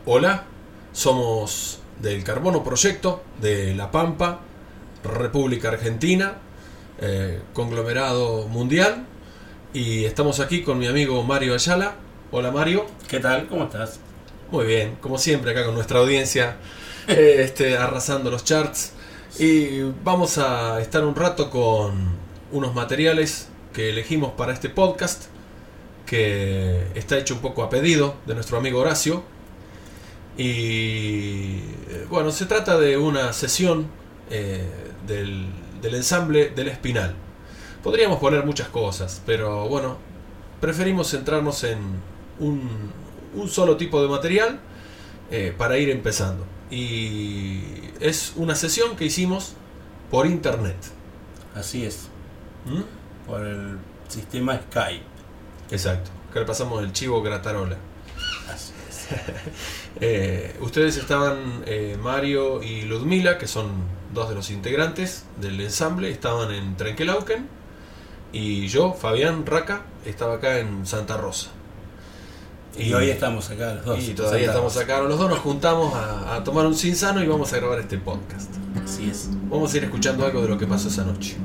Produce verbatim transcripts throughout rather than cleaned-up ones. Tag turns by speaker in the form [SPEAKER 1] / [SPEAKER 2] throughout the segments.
[SPEAKER 1] Hola, somos del Carbono Proyecto de La Pampa, República Argentina, eh, conglomerado mundial, y estamos aquí con mi amigo Mario Ayala. Hola Mario.
[SPEAKER 2] ¿Qué tal? ¿Cómo estás?
[SPEAKER 1] Muy bien, como siempre acá con nuestra audiencia, eh, este, arrasando los charts, y vamos a estar un rato con unos materiales que elegimos para este podcast, que está hecho un poco a pedido de nuestro amigo Horacio. Y bueno, se trata de una sesión eh, del, del ensamble del Espinal. Podríamos poner muchas cosas, pero bueno, preferimos centrarnos en un, un solo tipo de material eh, para ir empezando. Y es una sesión que hicimos por internet.
[SPEAKER 2] Así es.
[SPEAKER 1] ¿Mm?
[SPEAKER 2] Por el sistema Skype.
[SPEAKER 1] Exacto, que le pasamos el chivo gratarola.
[SPEAKER 2] Así es.
[SPEAKER 1] eh, ustedes estaban, eh, Mario y Ludmila, que son dos de los integrantes del ensamble, estaban en Trenquelauquen, y yo, Fabián Raca, estaba acá en Santa Rosa.
[SPEAKER 2] Y, y hoy estamos acá los dos.
[SPEAKER 1] Y todavía estamos acá, los dos nos juntamos a, a tomar un cinsano y vamos a grabar este podcast.
[SPEAKER 2] Así es.
[SPEAKER 1] Vamos a ir escuchando algo de lo que pasó esa noche.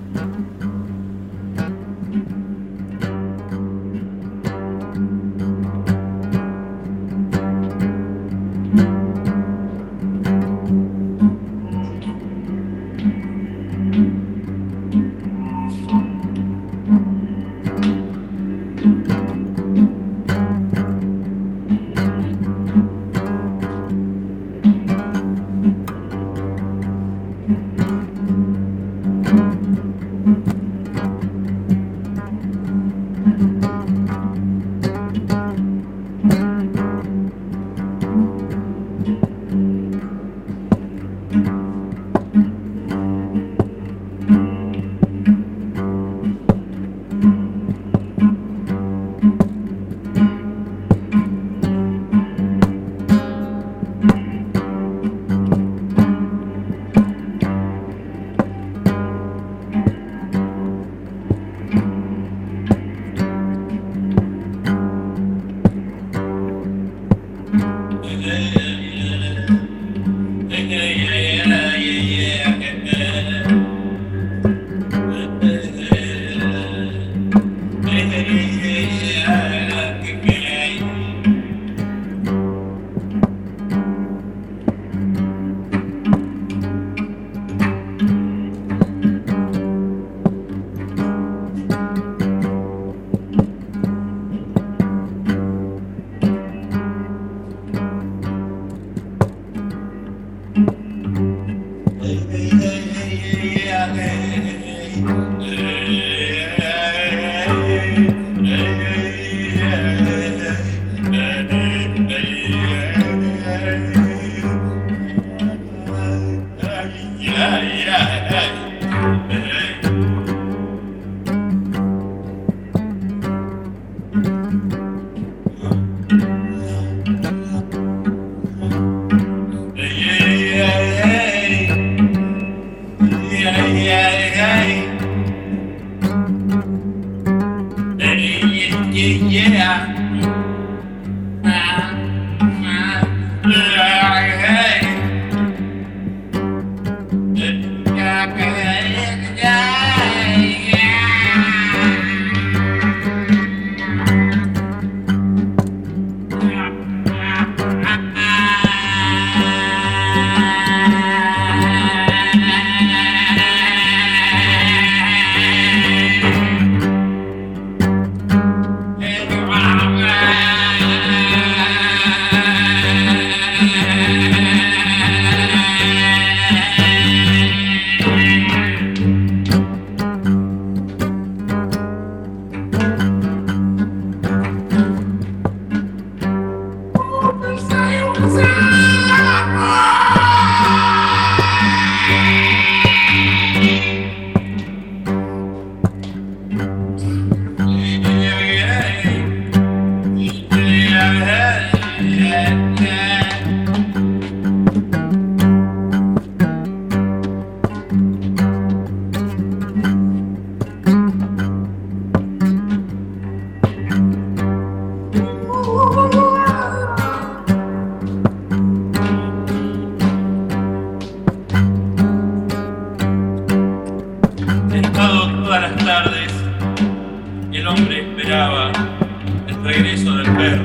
[SPEAKER 2] regreso del perro.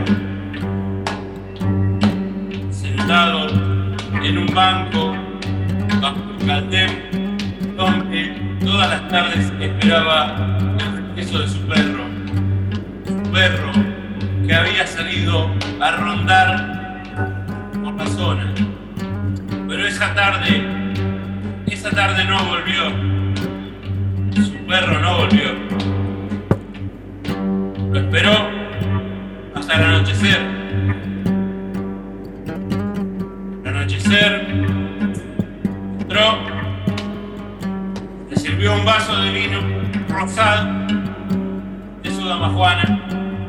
[SPEAKER 2] Sentado en un banco bajo el caldén donde todas las tardes esperaba el regreso de su perro. Su perro que había salido a rondar por la zona. Pero esa tarde, esa tarde no volvió. Su perro no volvió. Lo esperó hasta el anochecer. Al anochecer entró, le sirvió un vaso de vino rosado de su dama Juana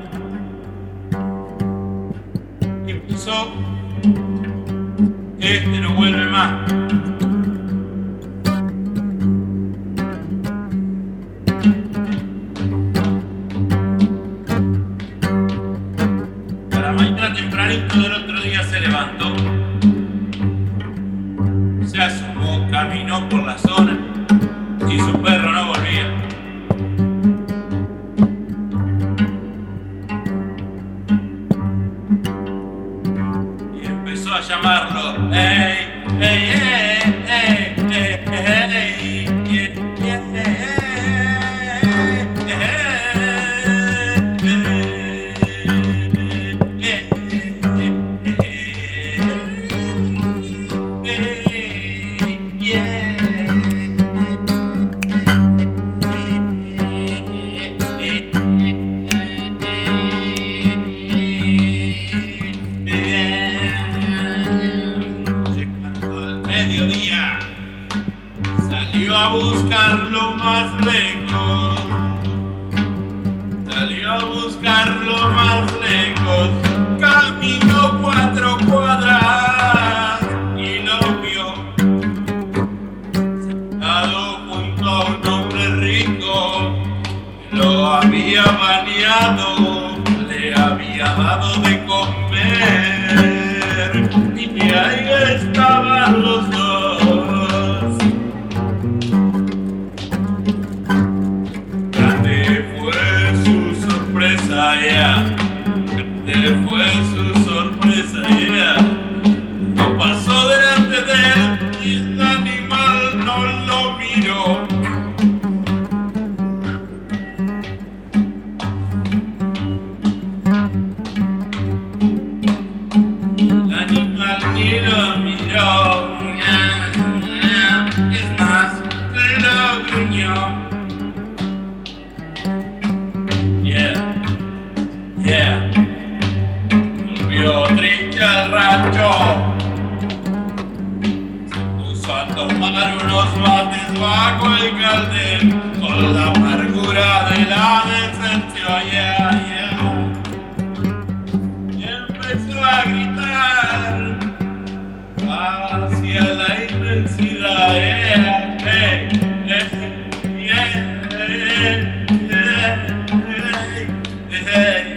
[SPEAKER 2] y pensó: este no vuelve más. A la mañana tempranito del otro día se levantó, se asomó, caminó por la zona y su perro no volvía. Y empezó a llamarlo: ¡Ey, ey, ey, ey, ey, ey, a buscarlo más lejos, salió a buscarlo más lejos, caminó cuatro cuadras y lo vio sentado junto a un hombre rico, lo había bañado, le había dado de comer y ahí estaban los dos. Yeah. Grande fue su sorpresa, yeah. No pasó delante de él y el animal no lo miró. El animal ni lo miró, es más, se lo gruñó. Yeah, volvió triste al rancho, se puso a tomar unos mates bajo el caldén, con la amargura de la decepción, yeah, yeah. Y empezó a gritar hacia la inmensidad, yeah, hey, hey, yeah, hey, hey, hey.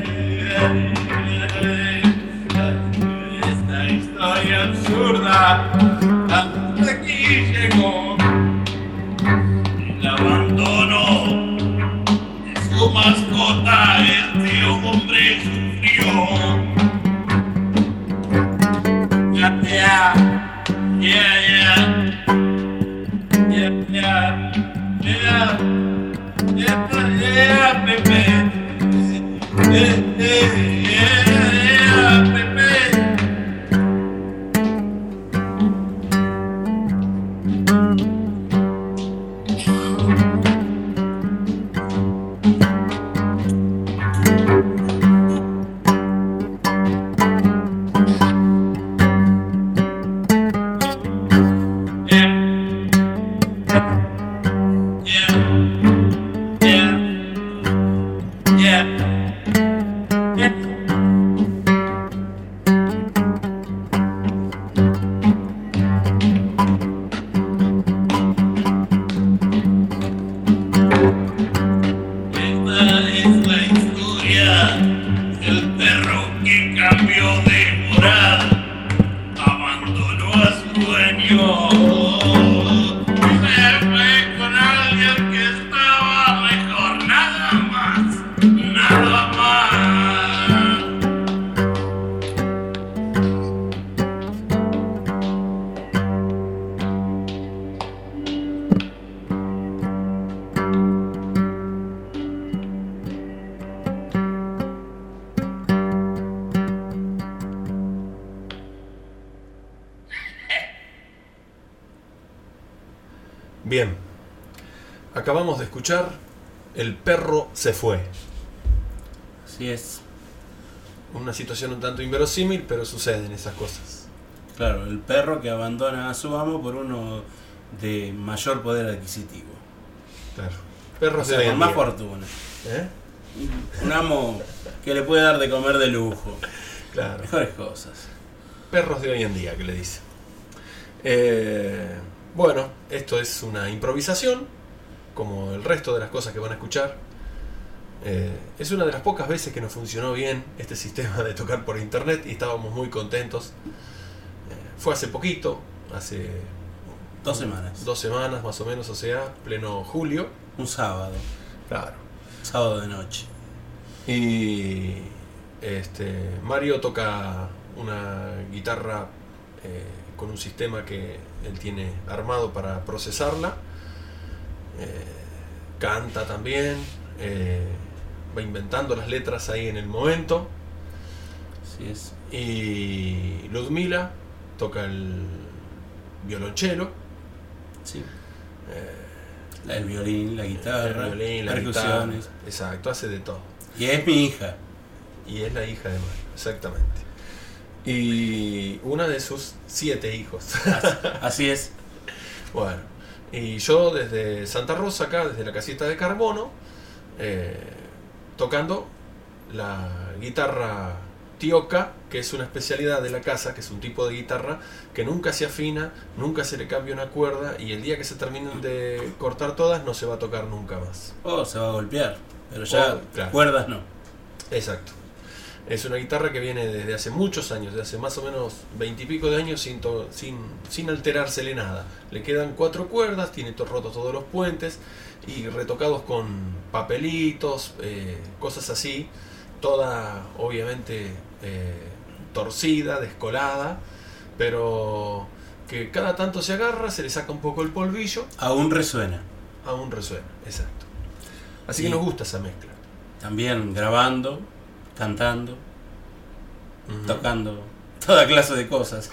[SPEAKER 2] Esta historia absurda hasta aquí llegó. El abandono de su mascota, este hombre sufrió. Yeah, yeah, yeah, yeah, yeah, yeah, yeah, yeah, baby. Eh, eh, yeah, baby. Nada más.
[SPEAKER 1] Bien, acabamos de escuchar El perro se fue.
[SPEAKER 3] Así es.
[SPEAKER 1] Una situación un tanto inverosímil, pero suceden esas cosas.
[SPEAKER 3] Claro, el perro que abandona a su amo por uno de mayor poder adquisitivo.
[SPEAKER 1] Claro. Perros
[SPEAKER 3] O sea,
[SPEAKER 1] de hoy
[SPEAKER 3] con
[SPEAKER 1] en
[SPEAKER 3] más
[SPEAKER 1] día.
[SPEAKER 3] fortuna.
[SPEAKER 1] ¿Eh?
[SPEAKER 3] Un amo que le puede dar de comer de lujo.
[SPEAKER 1] Claro.
[SPEAKER 3] Mejores cosas.
[SPEAKER 1] Perros de hoy en día, que le dicen. Eh, bueno, esto es una improvisación, como el resto de las cosas que van a escuchar. Eh, es una de las pocas veces que nos funcionó bien este sistema de tocar por internet y estábamos muy contentos. Eh, fue hace poquito, hace
[SPEAKER 3] Dos semanas.
[SPEAKER 1] dos semanas más o menos, o sea, pleno julio.
[SPEAKER 3] Un sábado.
[SPEAKER 1] Claro.
[SPEAKER 3] Sábado de noche.
[SPEAKER 1] Y este, Mario toca una guitarra eh, con un sistema que él tiene armado para procesarla. Eh, canta también. Eh, va inventando las letras ahí en el momento.
[SPEAKER 3] Así es.
[SPEAKER 1] Y Ludmila toca el violonchelo.
[SPEAKER 3] Sí.
[SPEAKER 1] Eh,
[SPEAKER 3] El violín, la guitarra,
[SPEAKER 1] el violín, la
[SPEAKER 3] percusiones.
[SPEAKER 1] guitarra. Exacto, hace de todo.
[SPEAKER 3] Y es mi hija.
[SPEAKER 1] Y es la hija de Mario, exactamente. Y una de sus siete hijos.
[SPEAKER 3] Así es.
[SPEAKER 1] Bueno, y yo desde Santa Rosa, acá, desde la casita de Carbono, eh, tocando la guitarra tioca, que es una especialidad de la casa, que es un tipo de guitarra que nunca se afina, nunca se le cambia una cuerda, y el día que se terminen de cortar todas no se va a tocar nunca más.
[SPEAKER 3] Oh, se va a golpear. Pero ya
[SPEAKER 1] Oh, claro.
[SPEAKER 3] cuerdas no.
[SPEAKER 1] Exacto. Es una guitarra que viene desde hace muchos años, desde hace más o menos veintipico de años sin, to- sin, sin alterársele nada. Le quedan cuatro cuerdas, tiene to- rotos todos los puentes y retocados con papelitos, eh, cosas así, toda obviamente eh, torcida, descolada, pero que cada tanto se agarra, se le saca un poco el polvillo,
[SPEAKER 3] Aún resuena.
[SPEAKER 1] aún resuena, exacto. Así
[SPEAKER 3] Y-
[SPEAKER 1] que nos gusta esa mezcla.
[SPEAKER 3] También grabando, cantando,
[SPEAKER 1] Ujú.
[SPEAKER 3] tocando toda clase de cosas.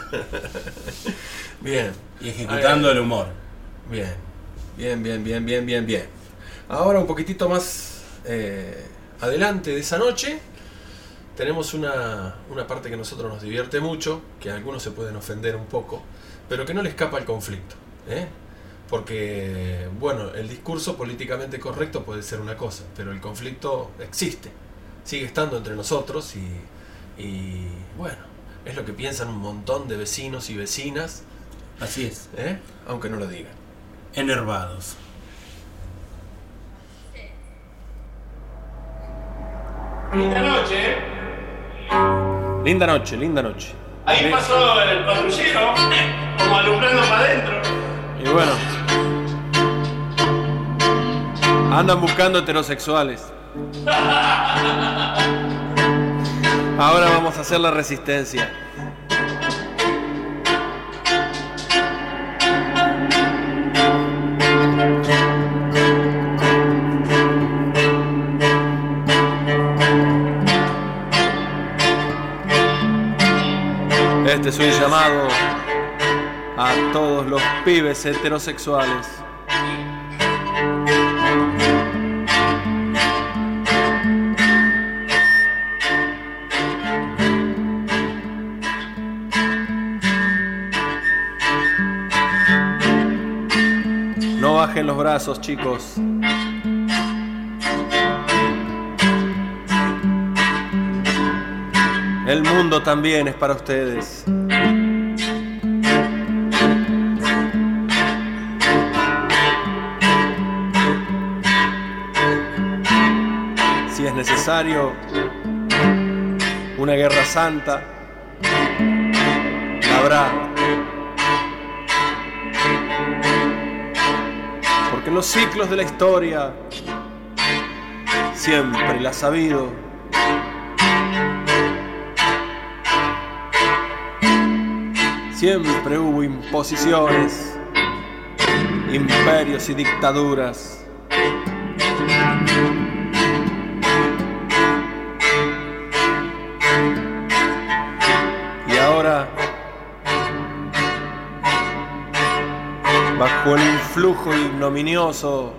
[SPEAKER 1] Bien.
[SPEAKER 3] Y ejecutando
[SPEAKER 1] Ay,
[SPEAKER 3] el humor.
[SPEAKER 1] Bien, bien, bien, bien, bien, bien, bien. Ahora un poquitito más eh, adelante de esa noche tenemos una, una parte que a nosotros nos divierte mucho, que a algunos se pueden ofender un poco, pero que no le escapa al conflicto, ¿eh? Porque, bueno, el discurso políticamente correcto puede ser una cosa, pero el conflicto existe, sigue estando entre nosotros y, y bueno, es lo que piensan un montón de vecinos y vecinas,
[SPEAKER 3] Así es.
[SPEAKER 1] ¿eh? Aunque no lo digan.
[SPEAKER 3] Enervados.
[SPEAKER 2] Linda noche, ¿eh?
[SPEAKER 1] Linda noche, linda noche.
[SPEAKER 2] Ahí pasó el patrullero, como alumbrando para adentro.
[SPEAKER 1] Y bueno, andan buscando heterosexuales. Ahora vamos a hacer la resistencia. Este es un llamado a todos los pibes heterosexuales. No bajen los brazos, chicos. El mundo también es para ustedes. Si es necesario una guerra santa, la habrá. Porque en los ciclos de la historia siempre la ha sabido. Siempre hubo imposiciones, imperios y dictaduras. Y ahora, bajo bajo el influjo ignominioso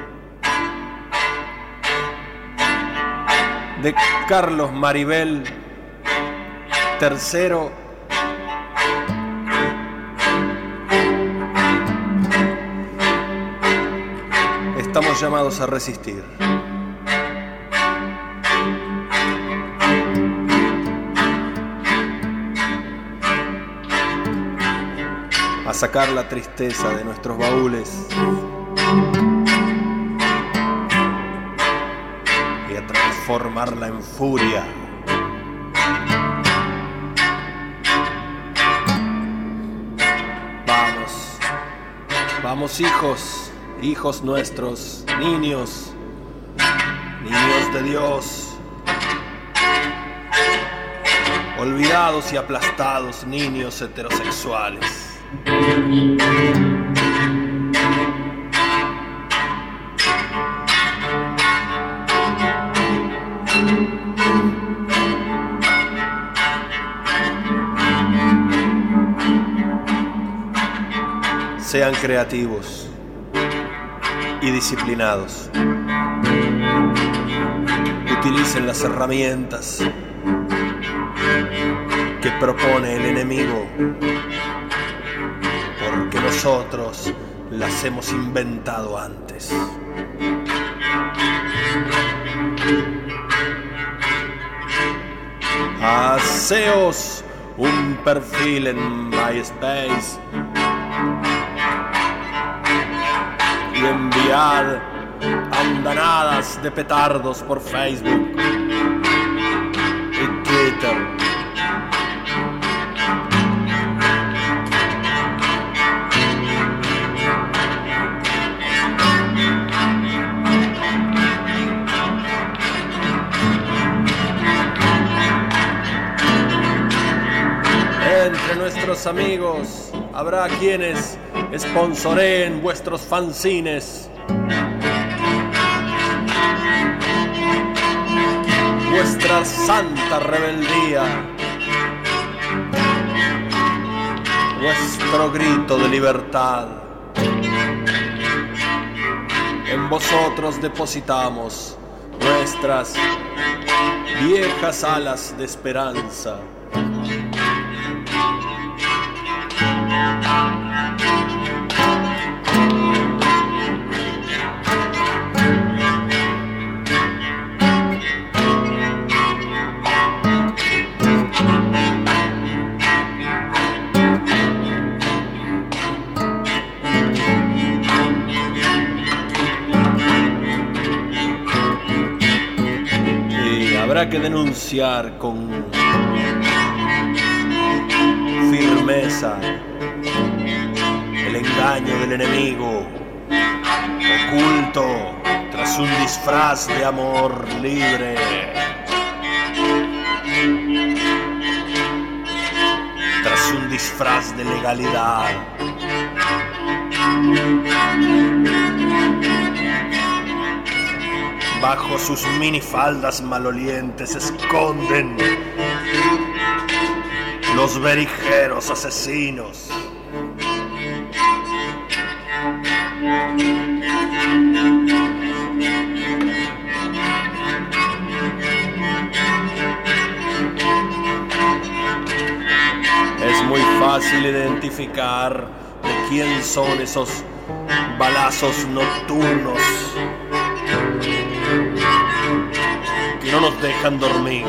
[SPEAKER 1] de Carlos Maribel tercero, estamos llamados a resistir. A sacar la tristeza de nuestros baúles y a transformarla en furia. Vamos, vamos hijos, hijos nuestros, niños, niños de Dios, olvidados y aplastados niños heterosexuales. Sean creativos y disciplinados. Utilicen las herramientas que propone el enemigo, porque nosotros las hemos inventado antes. Haceos un perfil en MySpace y enviad andanadas de petardos por Facebook y Twitter. Entre nuestros amigos habrá quienes sponsoreen vuestros fanzines, vuestra santa rebeldía, vuestro grito de libertad. En vosotros depositamos nuestras viejas alas de esperanza. Habrá que denunciar con firmeza el engaño del enemigo, oculto tras un disfraz de amor libre. Tras un disfraz de legalidad. Bajo sus minifaldas malolientes se esconden los berijeros asesinos. Es muy fácil identificar de quién son esos balazos nocturnos que no nos dejan dormir.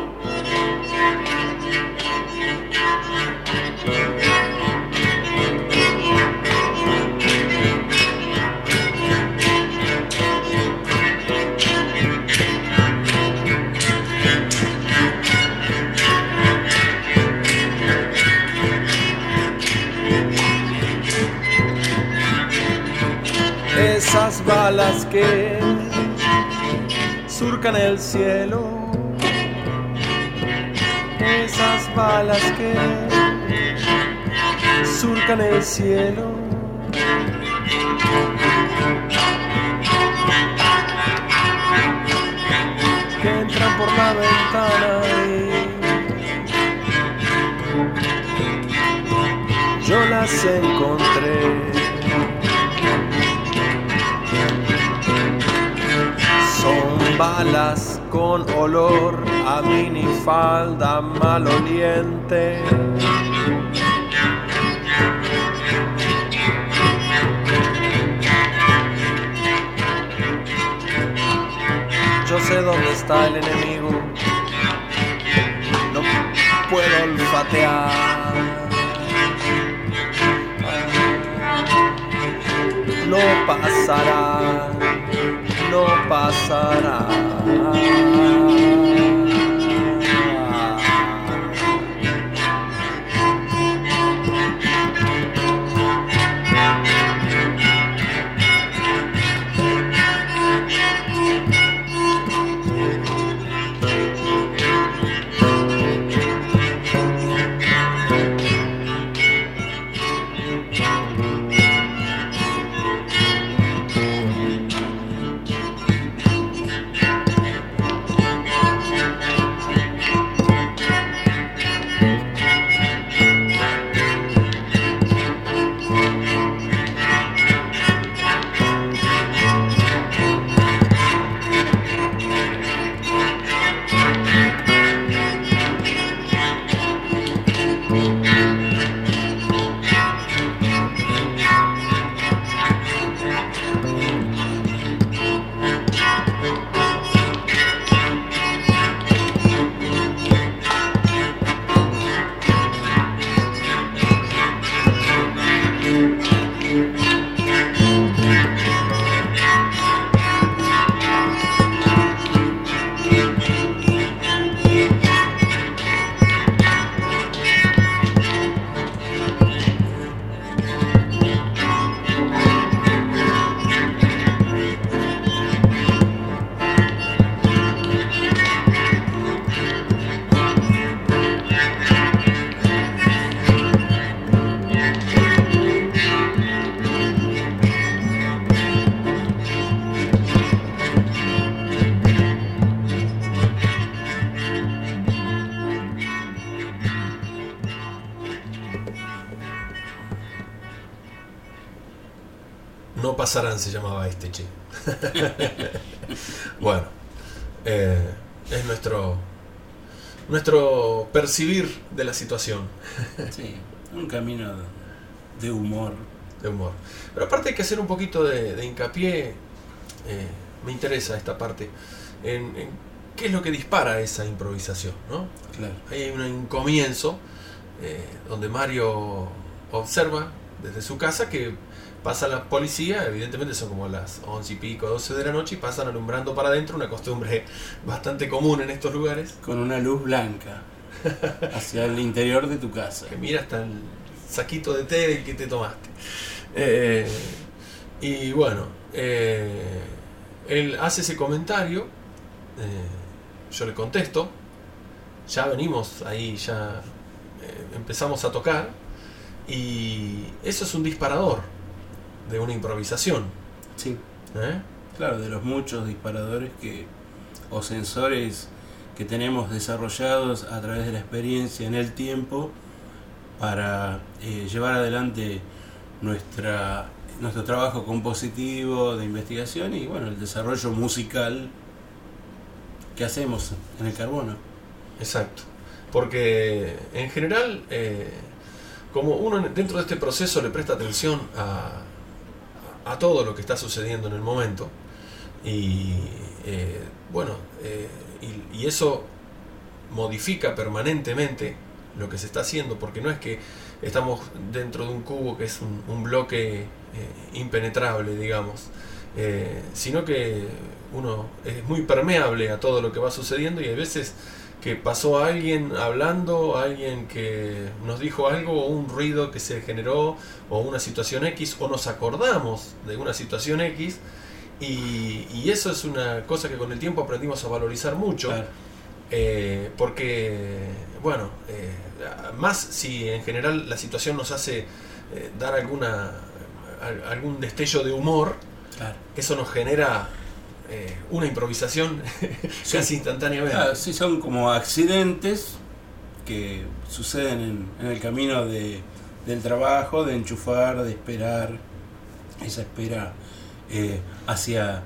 [SPEAKER 1] Esas balas que surcan el cielo, esas balas que surcan el cielo, que entran por la ventana y yo las encontré. alas con olor a minifalda maloliente. Yo sé dónde está el enemigo, no puedo olfatear. No pasará, no pasará. No pasarán se llamaba este, che. Bueno, eh, es nuestro nuestro percibir de la situación.
[SPEAKER 3] Sí, un camino de humor.
[SPEAKER 1] De humor. Pero aparte hay que hacer un poquito de, de hincapié, eh, me interesa esta parte, en, en qué es lo que dispara esa improvisación, ¿no?
[SPEAKER 3] Claro.
[SPEAKER 1] Ahí hay un comienzo eh, donde Mario observa desde su casa que pasa la policía, evidentemente son como las once y pico, doce de la noche, y pasan alumbrando para adentro, una costumbre bastante común en estos lugares.
[SPEAKER 3] Con una luz blanca hacia el interior de tu casa.
[SPEAKER 1] Que mira hasta el saquito de té que te tomaste. Eh, y bueno, eh, él hace ese comentario, eh, yo le contesto, ya venimos ahí, ya eh, empezamos a tocar, y eso es un disparador de una improvisación.
[SPEAKER 3] Sí.
[SPEAKER 1] ¿Eh?
[SPEAKER 3] Claro, de los muchos disparadores que o sensores que tenemos desarrollados a través de la experiencia en el tiempo para eh, llevar adelante nuestra nuestro trabajo compositivo de investigación y bueno, el desarrollo musical que hacemos en el carbono.
[SPEAKER 1] Exacto. Porque en general, eh, como uno dentro de este proceso le presta atención a, a todo lo que está sucediendo en el momento, y eh, bueno, eh, y, y eso modifica permanentemente lo que se está haciendo, porque no es que estamos dentro de un cubo que es un, un bloque eh, impenetrable, digamos, eh, sino que uno es muy permeable a todo lo que va sucediendo, y hay veces que pasó a alguien hablando, a alguien que nos dijo algo, o un ruido que se generó, o una situación X, o nos acordamos de una situación X, y, y eso es una cosa que con el tiempo aprendimos a valorizar mucho.
[SPEAKER 3] Claro.
[SPEAKER 1] Eh, porque, bueno, eh, más si en general la situación nos hace eh, dar alguna algún destello de humor,
[SPEAKER 3] claro,
[SPEAKER 1] eso nos genera eh, una improvisación
[SPEAKER 3] sí,
[SPEAKER 1] casi instantáneamente.
[SPEAKER 3] Claro, sí, son como accidentes que suceden en, en el camino de, del trabajo, de enchufar, de esperar, esa espera eh, hacia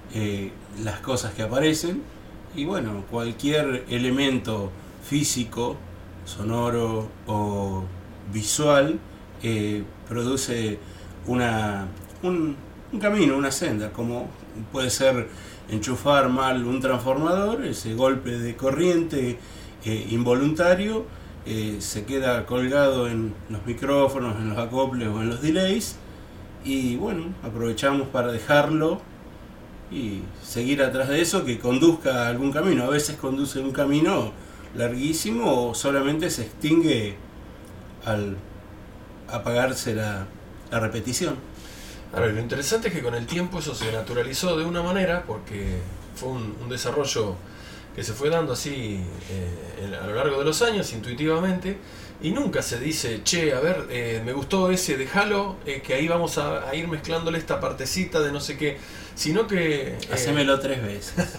[SPEAKER 3] eh, las cosas que aparecen, y bueno, cualquier elemento físico, sonoro o visual eh, produce una, un, un camino, una senda, como puede ser enchufar mal un transformador, ese golpe de corriente eh, involuntario eh, se queda colgado en los micrófonos, en los acoples o en los delays, y bueno, aprovechamos para dejarlo y seguir atrás de eso, que conduzca a algún camino. A veces conduce un camino larguísimo o solamente se extingue al apagarse la, la repetición.
[SPEAKER 1] A ver, lo interesante es que con el tiempo eso se naturalizó de una manera, porque fue un, un desarrollo que se fue dando así eh, a lo largo de los años, intuitivamente, y nunca se dice, che, a ver, eh, me gustó ese, déjalo, eh, que ahí vamos a, a ir mezclándole esta partecita de no sé qué, sino que... Eh,
[SPEAKER 3] Hacémelo tres veces.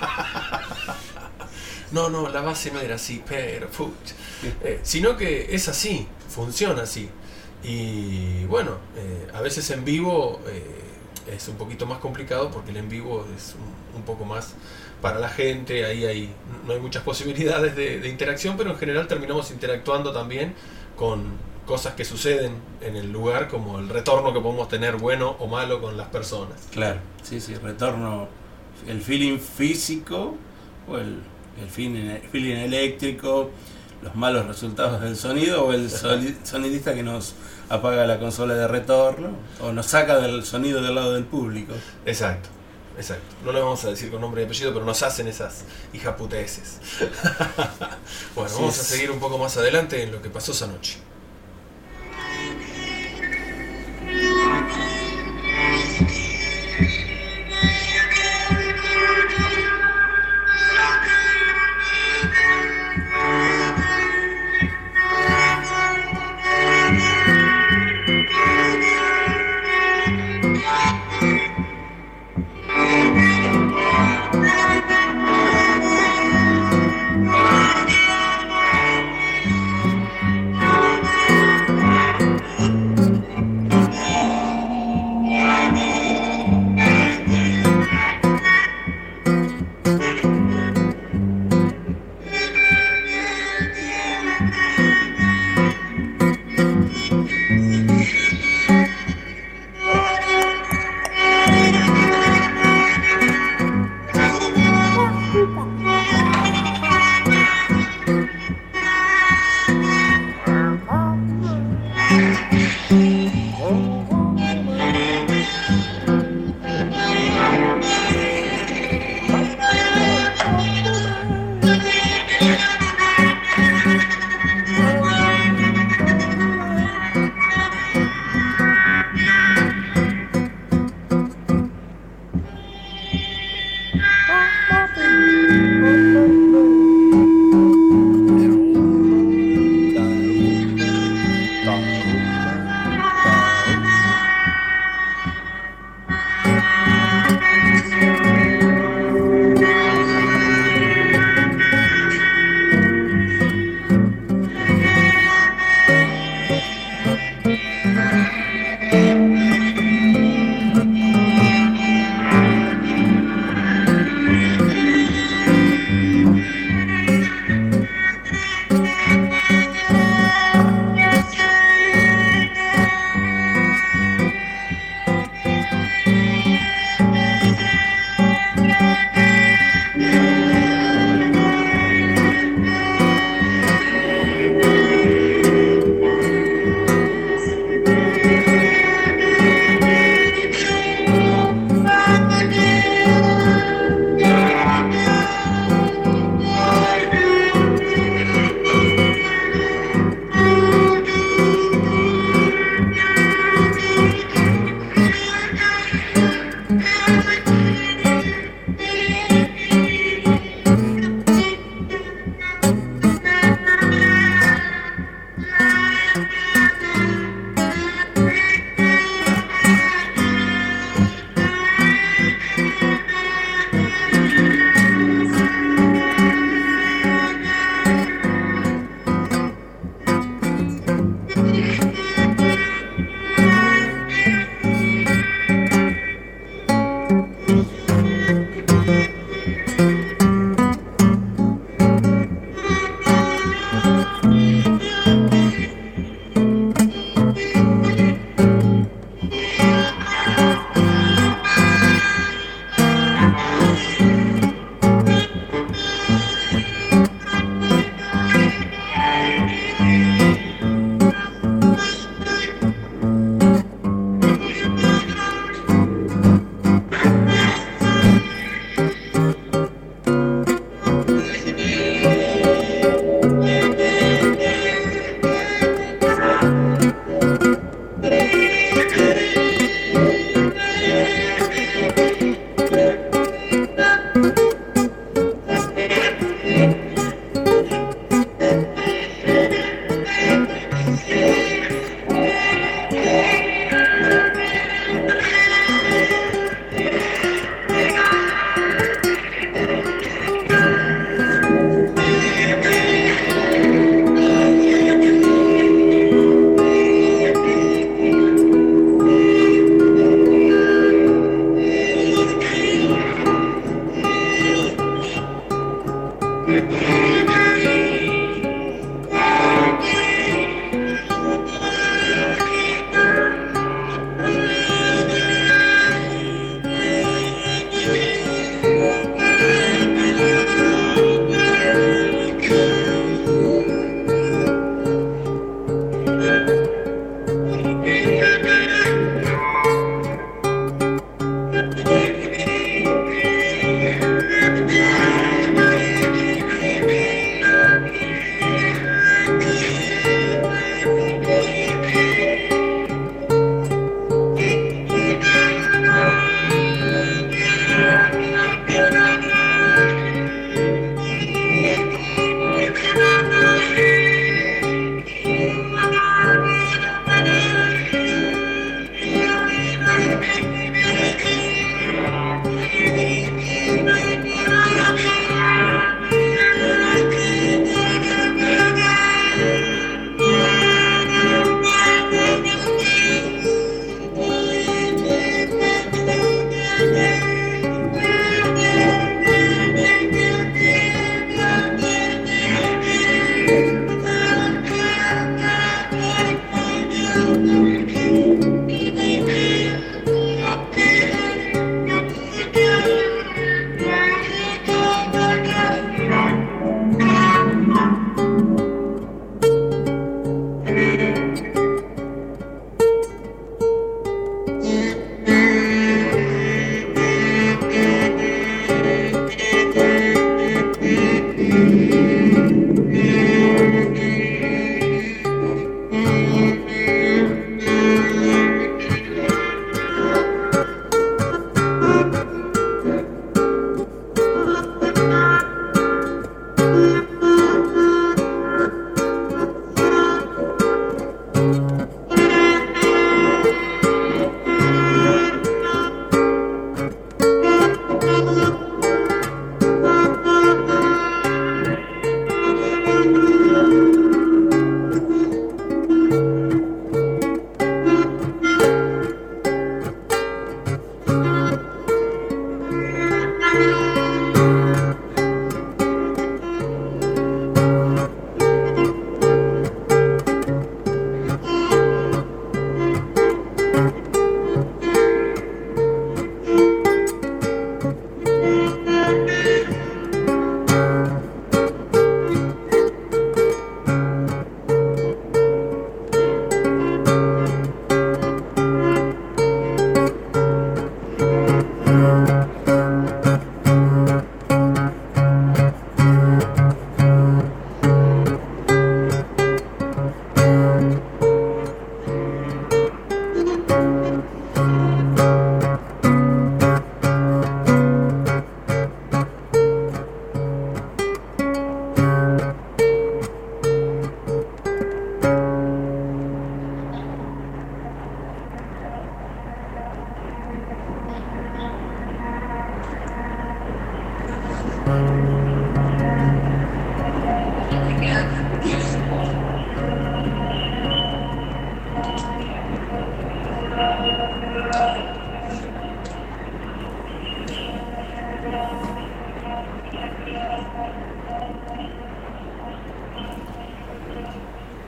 [SPEAKER 1] no, no, la base no era así, pero... Eh, sino que es así, funciona así. Y bueno, eh, a veces en vivo eh, es un poquito más complicado, porque el en vivo es un, un poco más para la gente, ahí hay, no hay muchas posibilidades de, de interacción, pero en general terminamos interactuando también con cosas que suceden en el lugar, como el retorno que podemos tener, bueno o malo, con las personas.
[SPEAKER 3] Claro, sí, sí, retorno, el feeling físico o el, el feeling, el feeling eléctrico, los malos resultados del sonido, o el sonidista que nos apaga la consola de retorno o nos saca del sonido del lado del público.
[SPEAKER 1] Exacto, exacto. No le vamos a decir con nombre y apellido, pero nos hacen esas hijaputeces. Bueno, sí, vamos es. a seguir un poco más adelante en lo que pasó esa noche.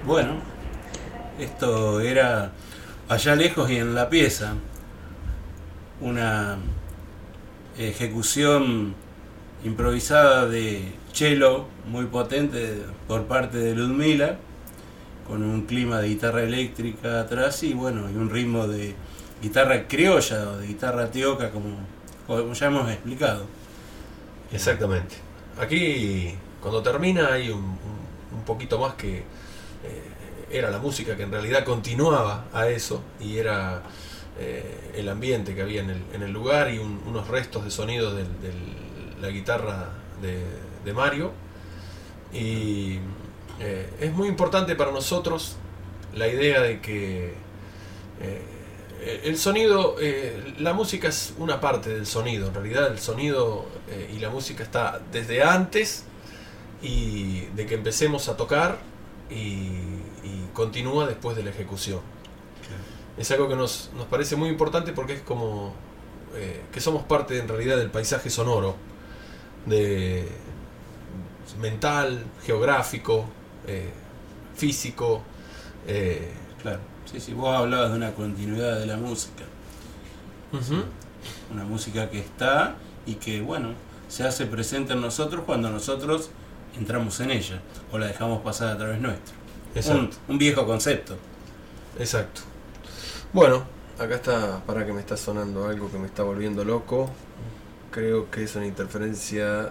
[SPEAKER 3] Bueno, esto era Allá lejos y en la pieza, una ejecución improvisada de cello muy potente por parte de Ludmila, con un clima de guitarra eléctrica atrás y bueno, y un ritmo de guitarra criolla o de guitarra tioca, como, como ya hemos explicado.
[SPEAKER 1] Exactamente. Aquí, cuando termina, hay un, un, un poquito más que eh, era la música que en realidad continuaba a eso, y era eh, el ambiente que había en el, en el lugar y un, unos restos de sonido de, de la guitarra de, de Mario. Y eh, es muy importante para nosotros la idea de que eh, el sonido, eh, la música es una parte del sonido. En realidad el sonido eh, y la música está desde antes y de que empecemos a tocar y, y continúa después de la ejecución. Okay. Es algo que nos, nos parece muy importante porque es como eh, que somos parte en realidad del paisaje sonoro, de mental, geográfico, eh, físico. Eh,
[SPEAKER 3] claro, sí, sí, vos hablabas de una continuidad de la música.
[SPEAKER 1] Uh-huh.
[SPEAKER 3] Sí, una música que está y que, bueno, se hace presente en nosotros cuando nosotros entramos en ella o la dejamos pasar a través nuestro. Un, un viejo concepto.
[SPEAKER 1] Exacto. Bueno, acá está, para que me está sonando algo que me está volviendo loco. Creo que es una interferencia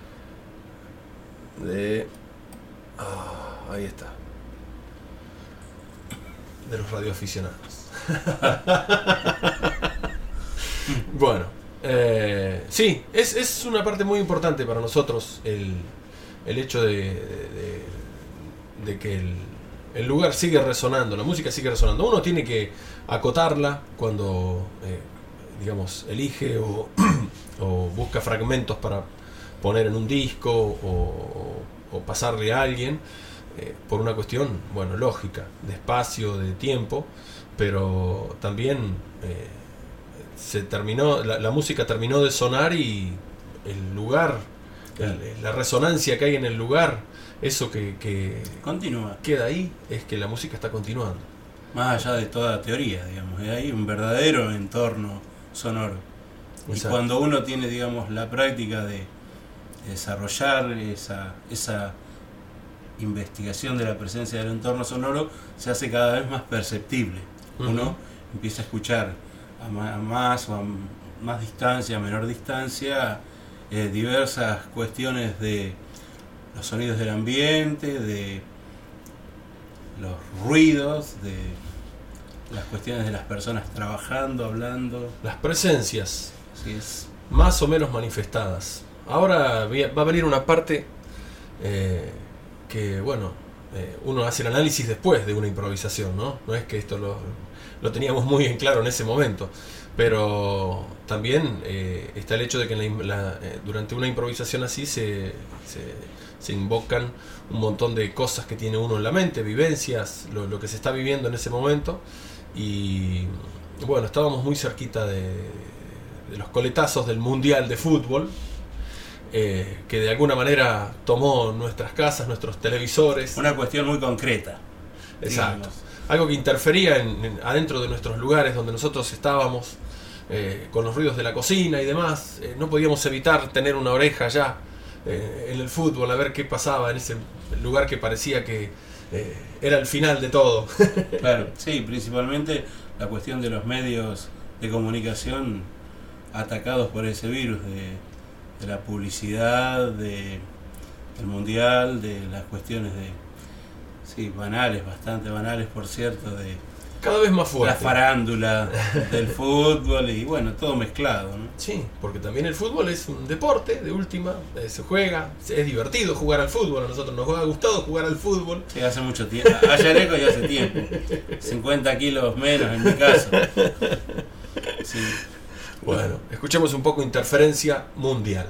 [SPEAKER 1] de... Ah, ahí está. De los radioaficionados. Bueno, eh, sí, es, es una parte muy importante para nosotros el, el hecho de, de, de que el, el lugar sigue resonando, la música sigue resonando. Uno tiene que acotarla cuando, eh, digamos, elige o, o busca fragmentos para poner en un disco o, o pasarle a alguien, eh, por una cuestión, bueno, lógica, de espacio, de tiempo, pero también eh, se terminó, la, la música terminó de sonar y el lugar, el, la resonancia que hay en el lugar, eso que, que
[SPEAKER 3] continúa,
[SPEAKER 1] queda ahí, es que la música está continuando.
[SPEAKER 3] Más allá de toda teoría, digamos, hay un verdadero entorno sonoro. Exacto. Y cuando uno tiene, digamos, la práctica de desarrollar esa, esa investigación de la presencia del entorno sonoro, se hace cada vez más perceptible. Uh-huh. Uno empieza a escuchar a más, a más o a más distancia, a menor distancia, eh, diversas cuestiones de los sonidos del ambiente, de los ruidos, de las cuestiones de las personas trabajando, hablando.
[SPEAKER 1] Las presencias.
[SPEAKER 3] Así es.
[SPEAKER 1] Más o menos manifestadas. Ahora va a venir una parte eh, que, bueno, eh, uno hace el análisis después de una improvisación, ¿no? No es que esto lo, lo teníamos muy en claro en ese momento, pero también eh, está el hecho de que en la, la, eh, durante una improvisación así se, se, se invocan un montón de cosas que tiene uno en la mente, vivencias, lo, lo que se está viviendo en ese momento, y bueno, estábamos muy cerquita de, de los coletazos del Mundial de Fútbol. Eh, que de alguna manera tomó nuestras casas, nuestros televisores.
[SPEAKER 3] Una cuestión muy concreta.
[SPEAKER 1] Exacto. Digamos. Algo que interfería en, en, adentro de nuestros lugares donde nosotros estábamos, eh, con los ruidos de la cocina y demás. Eh, no podíamos evitar tener una oreja allá eh, en el fútbol, a ver qué pasaba en ese lugar que parecía que eh, era el final de todo.
[SPEAKER 3] Claro, sí, principalmente la cuestión de los medios de comunicación atacados por ese virus de... de la publicidad, de, del mundial, de las cuestiones de, sí, banales, bastante banales por cierto, de
[SPEAKER 1] cada vez más fuerte,
[SPEAKER 3] la farándula del fútbol y bueno, todo mezclado, ¿no?
[SPEAKER 1] Sí, porque también el fútbol es un deporte, de última, eh, se juega, es divertido jugar al fútbol, a nosotros nos ha gustado jugar al fútbol.
[SPEAKER 3] Sí, hace mucho tiempo, allá lejos y hace tiempo, cincuenta kilos menos en mi caso. Sí.
[SPEAKER 1] Bueno, escuchemos un poco Interferencia Mundial.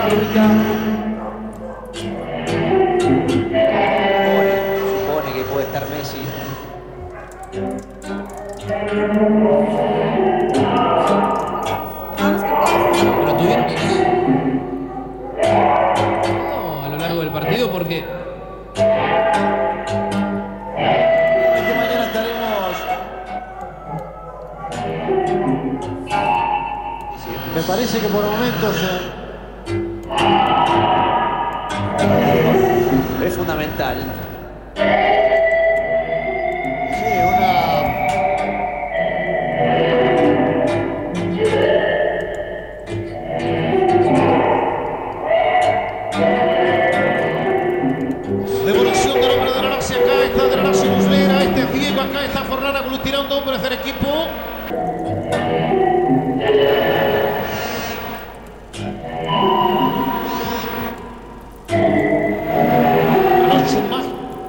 [SPEAKER 4] Sudáfrica. Supone, supone que puede estar Messi.
[SPEAKER 5] Pero tuvieron que no, a lo largo del partido porque
[SPEAKER 6] Este mañana estaremos. Sí, me parece que por momentos eh,
[SPEAKER 4] Es fundamental.
[SPEAKER 6] sí, una.
[SPEAKER 7] Devolución del hombre de la Lazio, acá está de la Lazio Muslera, este es Diego, acá está Forlán aglutinando hombres del equipo. Alonso más.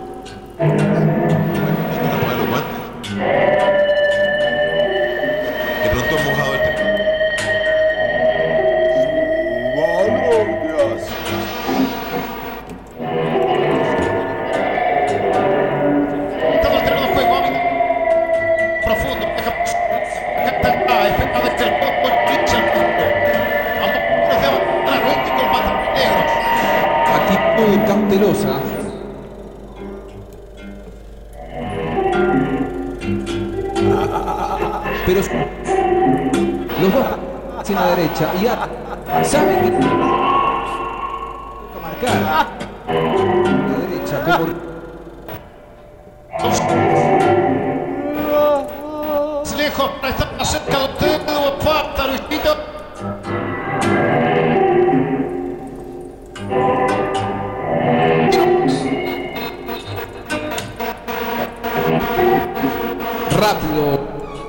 [SPEAKER 8] De pronto he mojado el tema.
[SPEAKER 7] Estamos al terreno de juego, amigo. Profundo, deja. Acá está, espera desde el poco el Richard. Ambos de abandonar a este con pantalones negros.
[SPEAKER 9] Actitud cautelosa. Pero los dos hacia la derecha y a- saben que marcar la derecha como
[SPEAKER 7] Lejos, está más cerca de usted, falta Luisito.
[SPEAKER 9] rápido.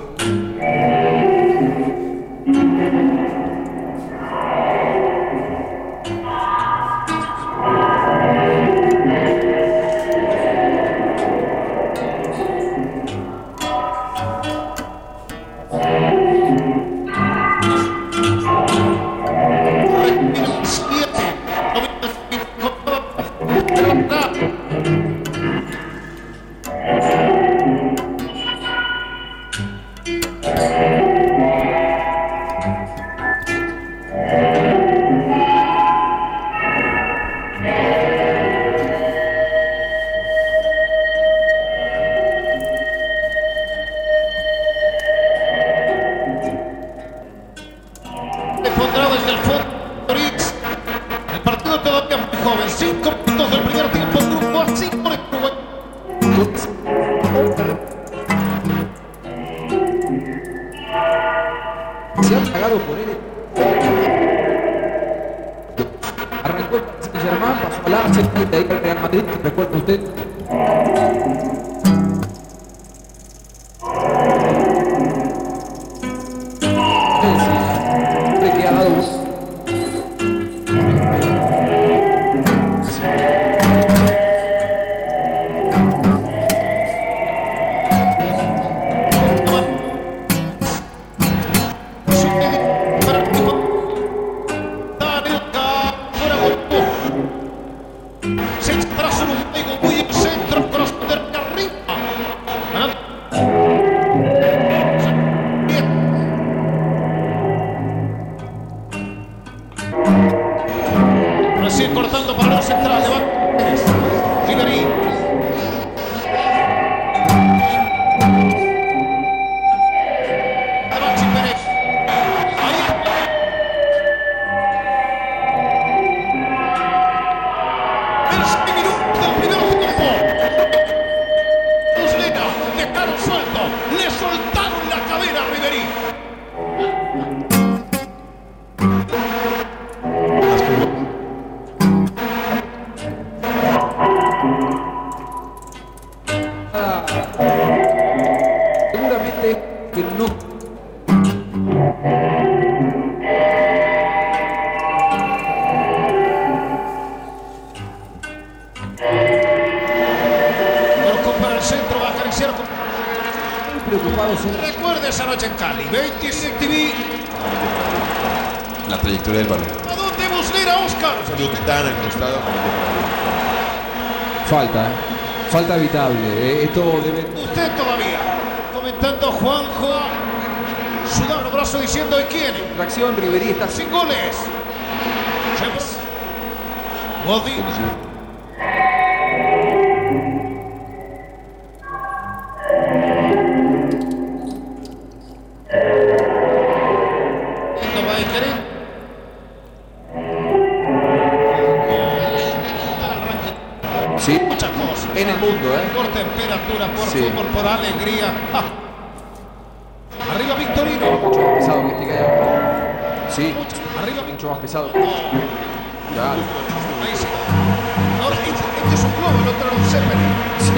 [SPEAKER 9] Se ha pagado por él. Arrancó el Saint-Germain, pasó al Arsenal, de ahí al Real Madrid, recuerda usted. Siempre que ha dado
[SPEAKER 7] Recién cortando para la central de Pérez. Ribery. Maxi Pérez. Ahí está. veinte minutos del primer tiempo. Muslera, dejaron suelto. Le soltaron la cadera a Ribery.
[SPEAKER 9] seguramente que no.
[SPEAKER 7] Colocó para el centro, va a acariciar con...
[SPEAKER 9] Preocupados en
[SPEAKER 7] Recuerde esa noche en Cali, veintiséis T V.
[SPEAKER 8] La trayectoria del balón.
[SPEAKER 7] ¿A dónde Muslera, Oscar? marcar.
[SPEAKER 8] Salió tan al costado.
[SPEAKER 9] Falta, ¿eh? Falta evitable. ¿eh? Esto debe...
[SPEAKER 7] Usted todavía. Comentando Juanjo. Sudando el brazo diciendo ¿y quién?
[SPEAKER 9] Reacción, Ribery está
[SPEAKER 7] Sin goles. Godi.
[SPEAKER 9] Sí,
[SPEAKER 7] muchas cosas.
[SPEAKER 9] en el mundo, ¿eh?
[SPEAKER 7] Por temperatura, por
[SPEAKER 9] Sí.
[SPEAKER 7] fútbol, por alegría. Ah. Arriba Victorino.
[SPEAKER 9] Mucho más pesado que este que hay ahora. Sí,
[SPEAKER 7] Arriba
[SPEAKER 9] mucho más pesado.
[SPEAKER 7] Victorino.
[SPEAKER 9] Claro.
[SPEAKER 7] Ahí sí. No, este, este es un globo, el otro era un Zeppelin.
[SPEAKER 9] Sí.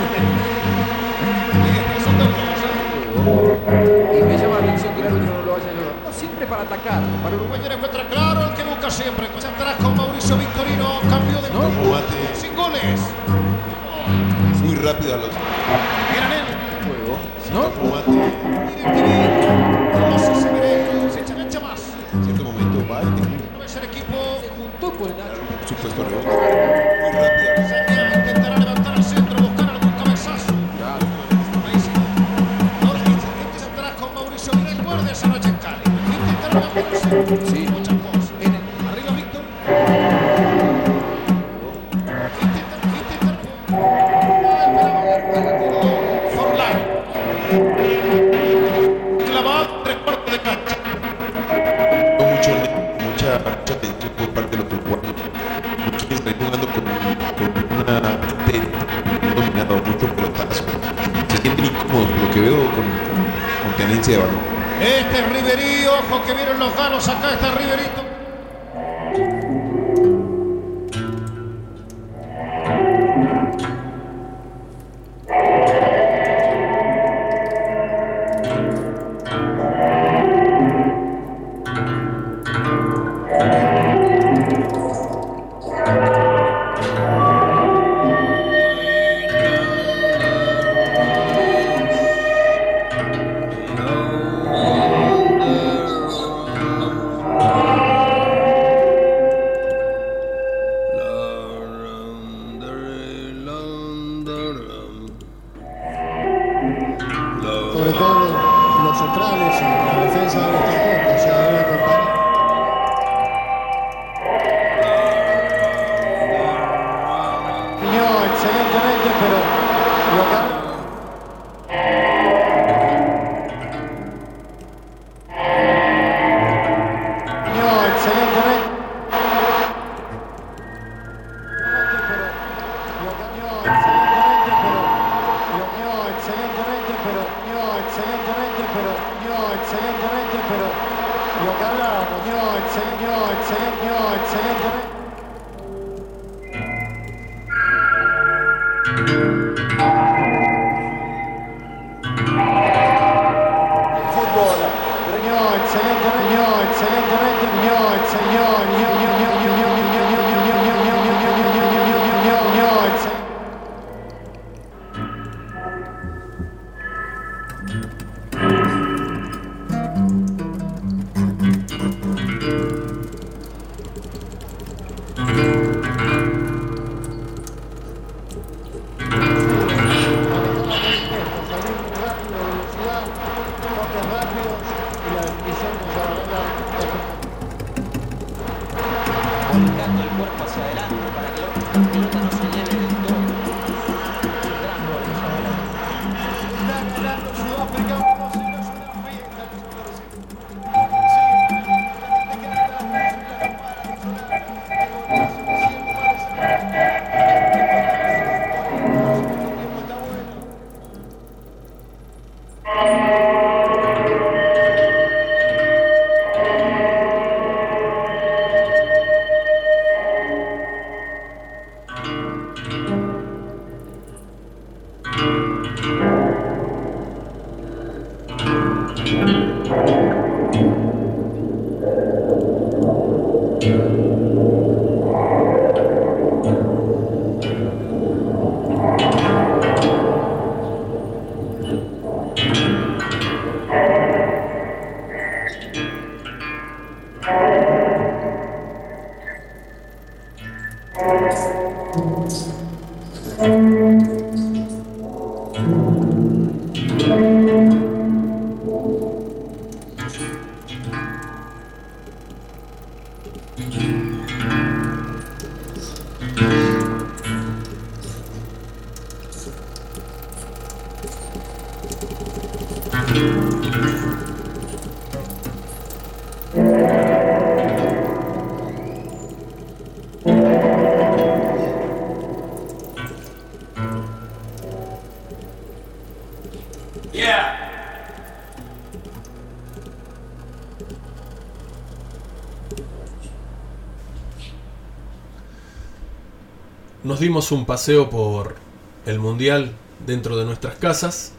[SPEAKER 7] Son dos globos, ¿eh?
[SPEAKER 9] Y me llama la atención que el árbitro no lo vaya a llevar. No siempre para atacar. Para Uruguay.
[SPEAKER 7] Uruguay encuentra claro el que nunca siempre. Pues atrás con Mauricio Victorino. Cambio de
[SPEAKER 9] ¿No?
[SPEAKER 8] Mate.
[SPEAKER 7] Sin goles.
[SPEAKER 8] Muy rápido a los.
[SPEAKER 7] Eran él.
[SPEAKER 9] Juego. ¿No?
[SPEAKER 8] Mate.
[SPEAKER 7] No sé si Merey se echa mecha más.
[SPEAKER 8] En cierto momento va y
[SPEAKER 7] No es el equipo.
[SPEAKER 9] Junto con Nacho.
[SPEAKER 8] por supuesto rebote. Muy rápido.
[SPEAKER 7] Saña intentará levantar al centro, buscar algún cabezazo.
[SPEAKER 9] Claro.
[SPEAKER 7] Ahí sí. No, este, este es atrás con Mauricio. Recuerde esa noche en Cali. Intentará levantar al centro.
[SPEAKER 9] Sí.
[SPEAKER 7] Muchas cosas.
[SPEAKER 9] En el...
[SPEAKER 7] Arriba Víctor. Intenta, intenta. Forlán. Clavado, tres cuartos de cancha.
[SPEAKER 8] Mucho, mucha, mucha atención por parte de los uruguayos. Muchos están jugando con, con una T dominado, mucho pelotazo. Se sienten incómodos por lo que veo con, con, con tenencia de balón.
[SPEAKER 7] Este es Ribery, ojo que vienen los galos, acá está Riverito.
[SPEAKER 6] Sobre todo los, los centrales y la defensa de esta copa, o sea, debe acompañar. Definió excelentemente, pero lo que definió excelentemente. Lo cambió excelentemente, pero lo cambió excelentemente, pero cambió excelentemente, pero cambió excelentemente, pero lo que hablábamos, cambió excelente, excelente, excelentemente. Fútbol, cambió excelentemente, cambió excelentemente, cambió excelentemente.
[SPEAKER 4] Volcando el cuerpo hacia adelante para que la pelota no se lleve del todo. Un gran gol de Zabaleta.
[SPEAKER 7] Está ganando Sudáfrica uno cero, es una fiesta.
[SPEAKER 1] Nos dimos un paseo por el Mundial dentro de nuestras casas.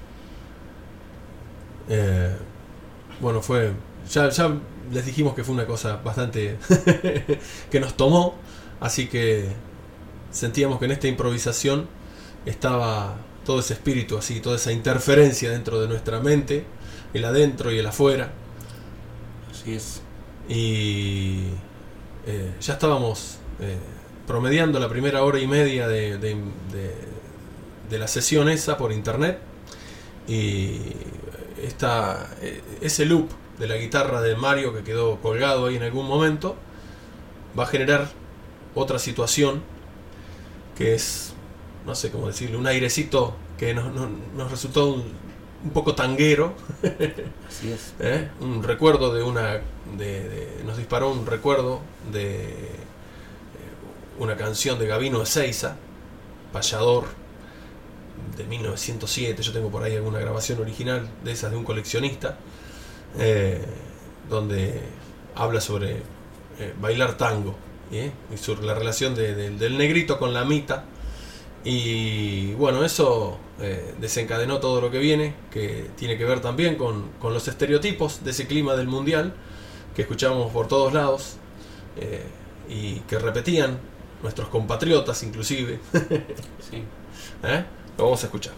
[SPEAKER 1] Eh, bueno, fue... Ya, ya les dijimos que fue una cosa bastante... que nos tomó. Así que sentíamos que en esta improvisación estaba todo ese espíritu así, toda esa interferencia dentro de nuestra mente, el adentro y el afuera.
[SPEAKER 3] Así es.
[SPEAKER 1] Y eh, ya estábamos... Eh, promediando la primera hora y media de, de, de, de la sesión esa por internet, y esta, ese loop de la guitarra de Mario que quedó colgado ahí en algún momento va a generar otra situación que es, no sé cómo decirlo, un airecito que nos, nos, nos resultó un, un poco tanguero.
[SPEAKER 3] Así es.
[SPEAKER 1] ¿Eh? Un recuerdo de una de, de, nos disparó un recuerdo de una canción de Gabino Ezeiza, Payador, de mil novecientos siete. Yo tengo por ahí alguna grabación original de esas de un coleccionista, eh, donde habla sobre eh, bailar tango, ¿eh? Y sobre la relación de, de, del negrito con la mita. Y bueno, eso eh, desencadenó todo lo que viene, que tiene que ver también con, con los estereotipos de ese clima del mundial que escuchamos por todos lados, eh, y que repetían nuestros compatriotas inclusive.
[SPEAKER 3] Sí.
[SPEAKER 1] ¿Eh? Lo vamos a escuchar.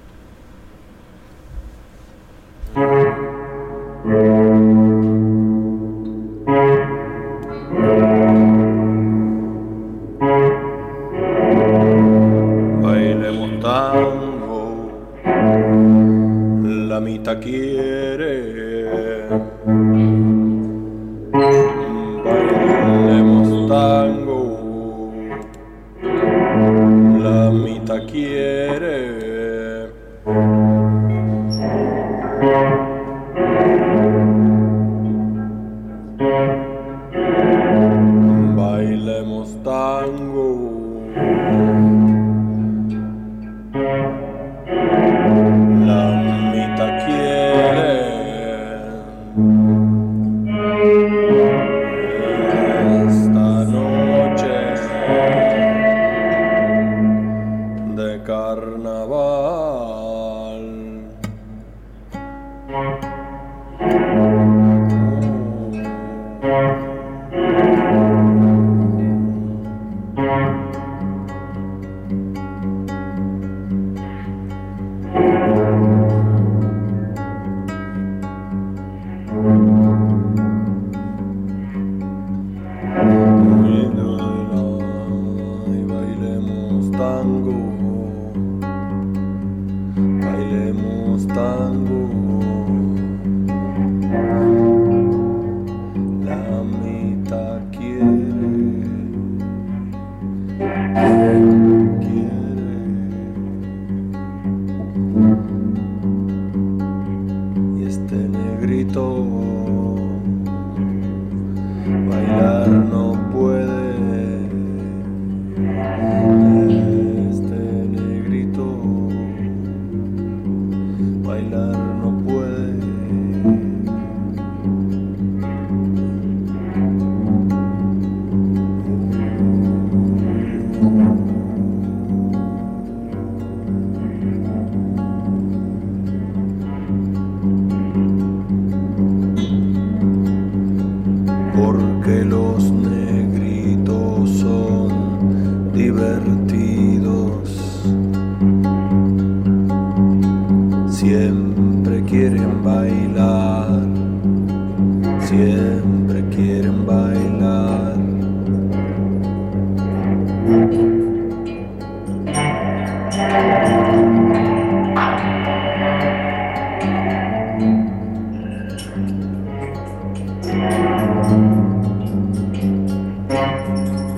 [SPEAKER 10] Bailemos tango, la mitad quiere. Bailemos tango, la mitad quiere. Bailemos tango, la mitad quiere. Esta noche de carnaval, bailemos tango, bailemos tango, la mitad quiere, quiere, y este negrito bailar no puede. Este negrito bailar no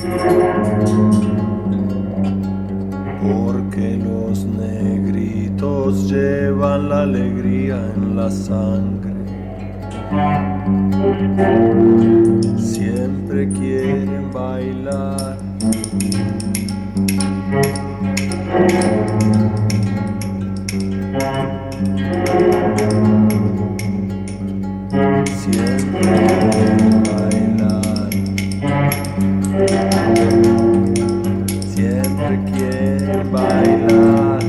[SPEAKER 10] Porque los negritos llevan la alegría en la sangre. Siempre quieren bailar. Siempre quieren bailar. Siempre quieren bailar.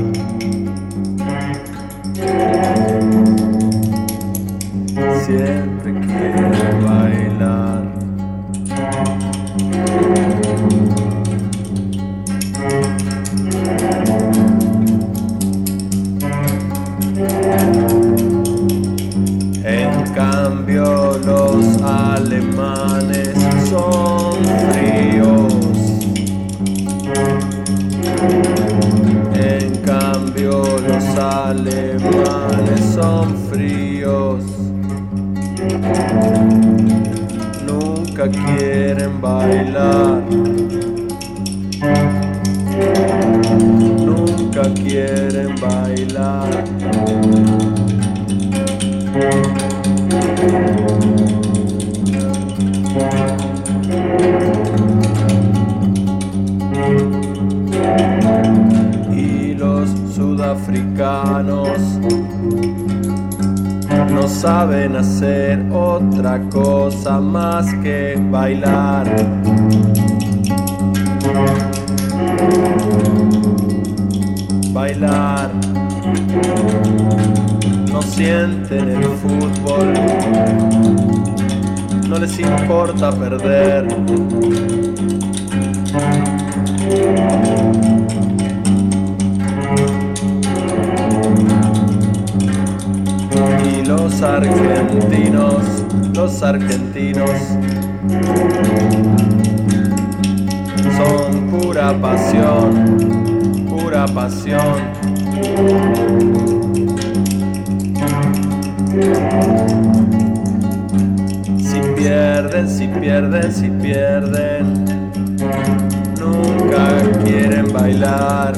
[SPEAKER 10] Siempre quieren bailar. En cambio los alemanes son fríos. En cambio los alemanes son fríos. Nunca quieren bailar. Nunca quieren bailar. Y los sudafricanos no saben hacer otra cosa más que bailar. Bailar. No sienten el fútbol, no les importa perder. Y los argentinos, los argentinos son pura pasión, pura pasión. Si pierden, si pierden, si pierden, nunca quieren bailar.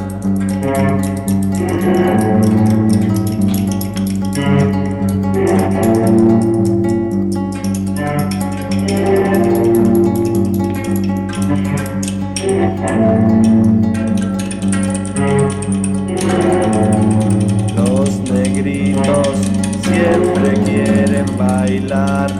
[SPEAKER 10] Los negritos siempre quieren bailar.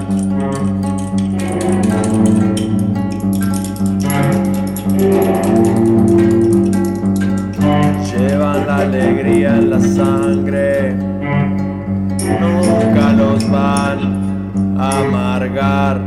[SPEAKER 10] Llevan la alegría en la sangre, nunca los van a amargar.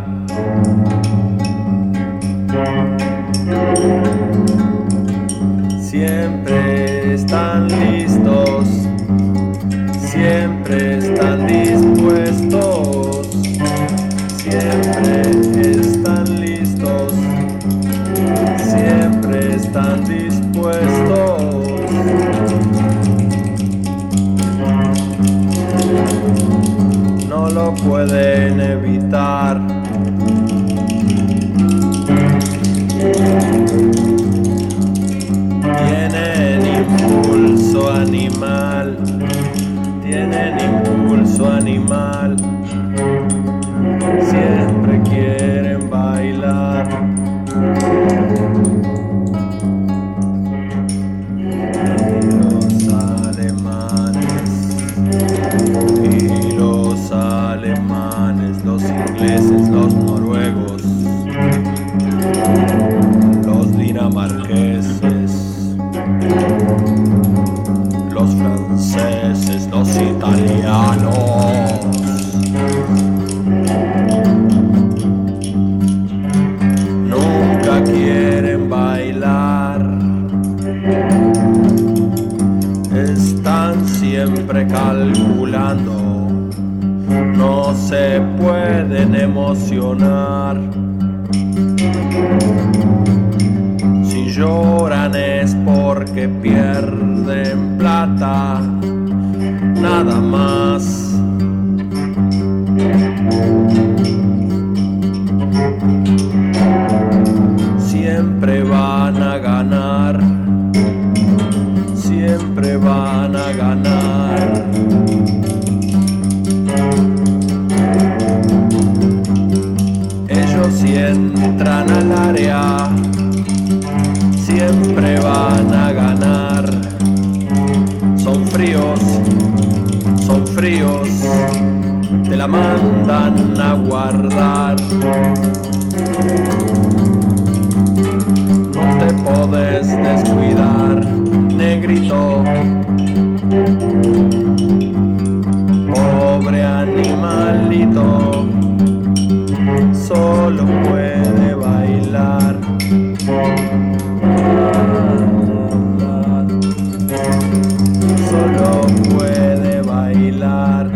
[SPEAKER 10] Siempre están listos, siempre están dispuestos, siempre están listos, siempre están dispuestos. No lo pueden evitar. Tienen impulso animal, tienen impulso animal, siempre quieren bailar. Y los alemanes, y los alemanes, los ingleses, los noruegos, los dinamarqueses, los franceses, los italianos, nunca quieren bailar. Están siempre calculando, no se pueden emocionar. Si lloran es porque pierden plata, nada más. siempre van a ganar, siempre van a ganar. Ellos si entran al área, siempre van a ganar. Son fríos, son fríos, te la mandan a guardar. No te podés descuidar, negrito. Pobre animalito, solo puede bailar. Solo puede bailar.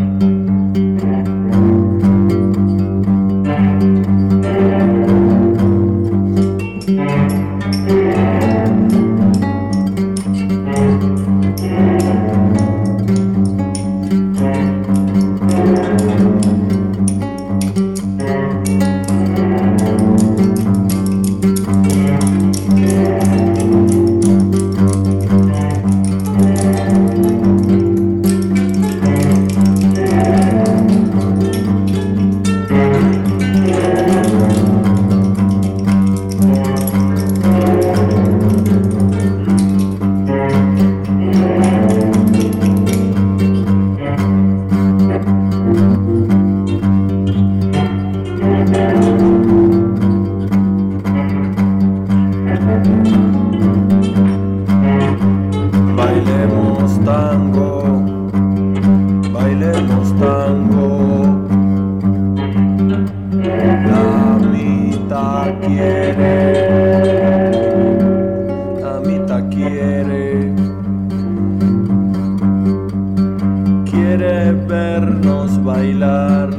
[SPEAKER 10] Bailemos tango, bailemos tango. La mitad quiere, la mitad quiere, quiere vernos bailar.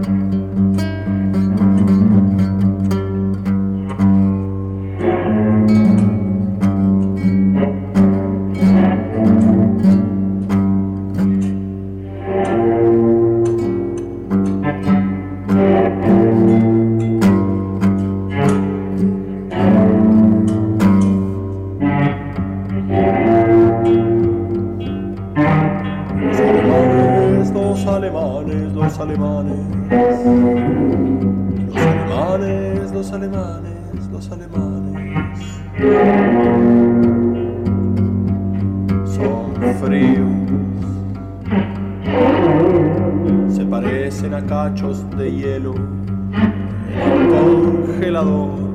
[SPEAKER 10] Los alemanes, los alemanes, los alemanes, los alemanes, son fríos, se parecen a cachos de hielo en el congelador.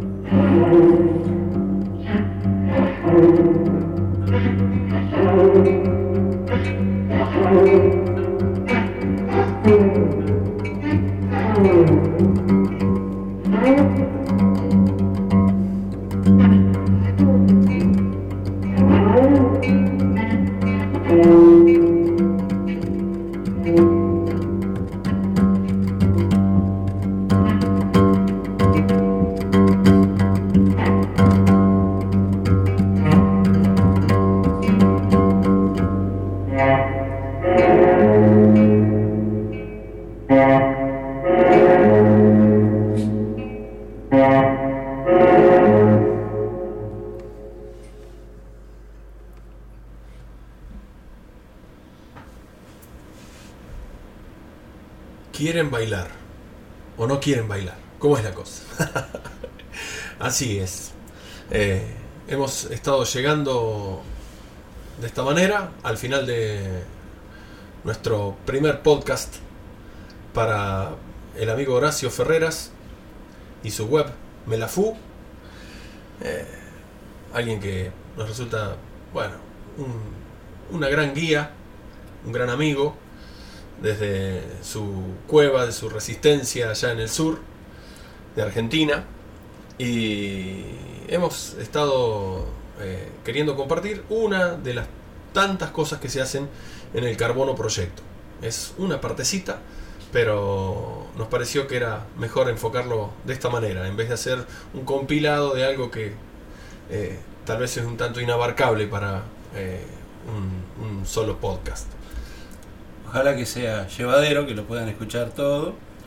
[SPEAKER 1] ¿Quieren bailar o no quieren bailar? ¿Cómo es la cosa? Así es. Eh, hemos estado llegando de esta manera al final de nuestro primer podcast para el amigo Horacio Ferreras y su web Melafú. Eh, alguien que nos resulta, bueno, un, una gran guía, un gran amigo, desde su cueva, de su resistencia allá en el sur de Argentina, y hemos estado eh, queriendo compartir una de las tantas cosas que se hacen en el Carbono Proyecto. Es una partecita, pero nos pareció que era mejor enfocarlo de esta manera, en vez de hacer un compilado de algo que eh, tal vez es un tanto inabarcable para eh, un, un solo podcast.
[SPEAKER 3] Ojalá que sea llevadero, que lo puedan escuchar todo.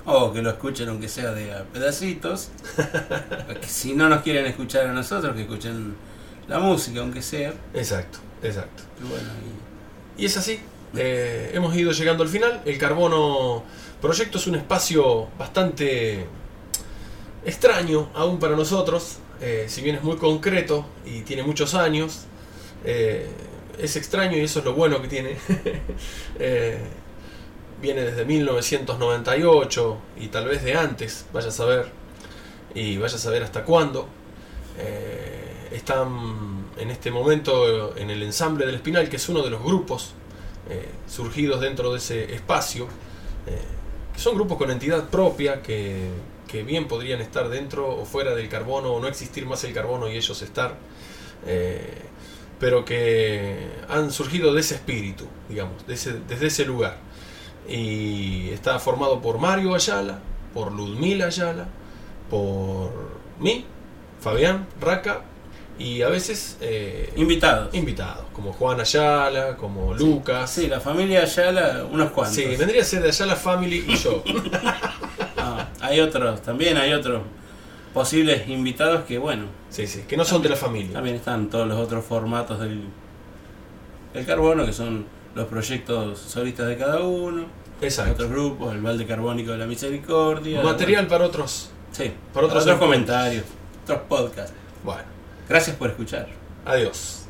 [SPEAKER 3] O que lo escuchen aunque sea de a pedacitos. Que si no nos quieren escuchar a nosotros, que escuchen la música aunque sea.
[SPEAKER 1] Exacto, exacto.
[SPEAKER 3] Y bueno, y...
[SPEAKER 1] Y es así. Eh, hemos ido llegando al final. El Carbono Proyecto es un espacio bastante extraño aún para nosotros. Eh, si bien es muy concreto y tiene muchos años, eh, es extraño y eso es lo bueno que tiene. eh, viene desde mil novecientos noventa y ocho y tal vez de antes, vaya a saber, y vaya a saber hasta cuándo. Eh, están en este momento en el ensamble del Espinal, que es uno de los grupos eh, surgidos dentro de ese espacio, eh, que son grupos con entidad propia, que, que bien podrían estar dentro o fuera del carbono, o no existir más el carbono y ellos estar, eh, pero que han surgido de ese espíritu, digamos, de ese, desde ese lugar. Y está formado por Mario Ayala, por Ludmila Ayala, por mí, Fabián Raca, y a veces eh,
[SPEAKER 3] invitados.
[SPEAKER 1] Invitados, como Juan Ayala, como Lucas.
[SPEAKER 3] Sí, la familia Ayala, unos cuantos.
[SPEAKER 1] Sí, vendría a ser de Ayala Family y yo.
[SPEAKER 3] Ah, hay otros, también hay otros posibles invitados que, bueno.
[SPEAKER 1] Sí, sí, que no son de la familia.
[SPEAKER 3] También están todos los otros formatos del, del carbono, que son los proyectos solistas de cada uno.
[SPEAKER 1] Exacto.
[SPEAKER 3] Otros grupos, el balde carbónico de la misericordia.
[SPEAKER 1] Material
[SPEAKER 3] bueno.
[SPEAKER 1] para otros.
[SPEAKER 3] Sí,
[SPEAKER 1] para otros,
[SPEAKER 3] para otros comentarios, otros podcasts.
[SPEAKER 1] Bueno.
[SPEAKER 3] Gracias por escuchar.
[SPEAKER 1] Adiós.